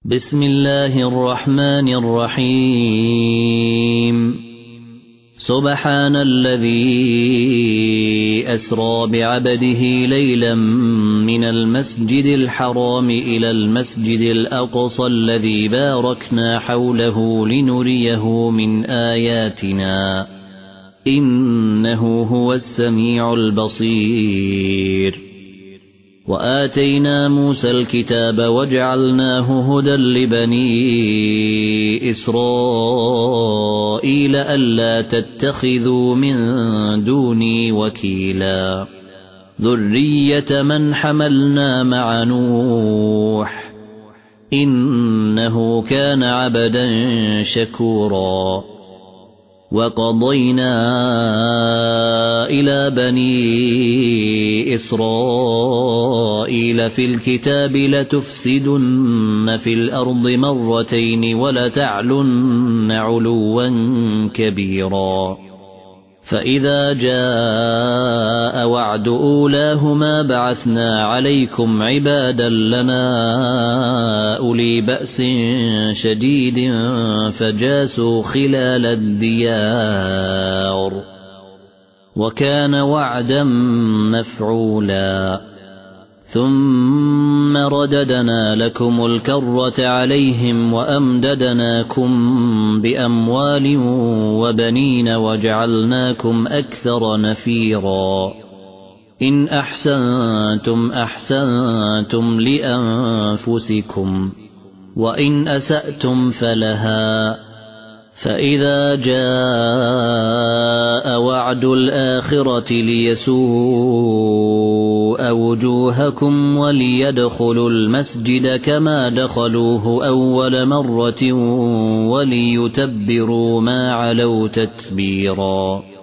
بسم الله الرحمن الرحيم سبحان الذي أسرى بعبده ليلا من المسجد الحرام إلى المسجد الأقصى الذي باركنا حوله لنريه من آياتنا إنه هو السميع البصير وآتينا موسى الكتاب وجعلناه هدى لبني إسرائيل ألا تتخذوا من دوني وكيلا ذرية من حملنا مع نوح إنه كان عبدا شكورا وقضينا إلى بني إسرائيل في الكتاب لتفسدن في الأرض مرتين ولتعلن علوا كبيرا فإذا جاء وعد أولاهما بعثنا عليكم عبادا لنا أولي بأس شديد فجاسوا خلال الديار وكان وعدا مفعولا ثم رددنا لكم الكرة عليهم وأمددناكم بأموال وبنين وجعلناكم أكثر نفيرا إن أحسنتم أحسنتم لأنفسكم وإن أسأتم فلها فإذا جاء وعد الآخرة ليسوء وجوهكم وليدخلوا المسجد كما دخلوه أول مرة وليتبروا ما علوا تتبيرا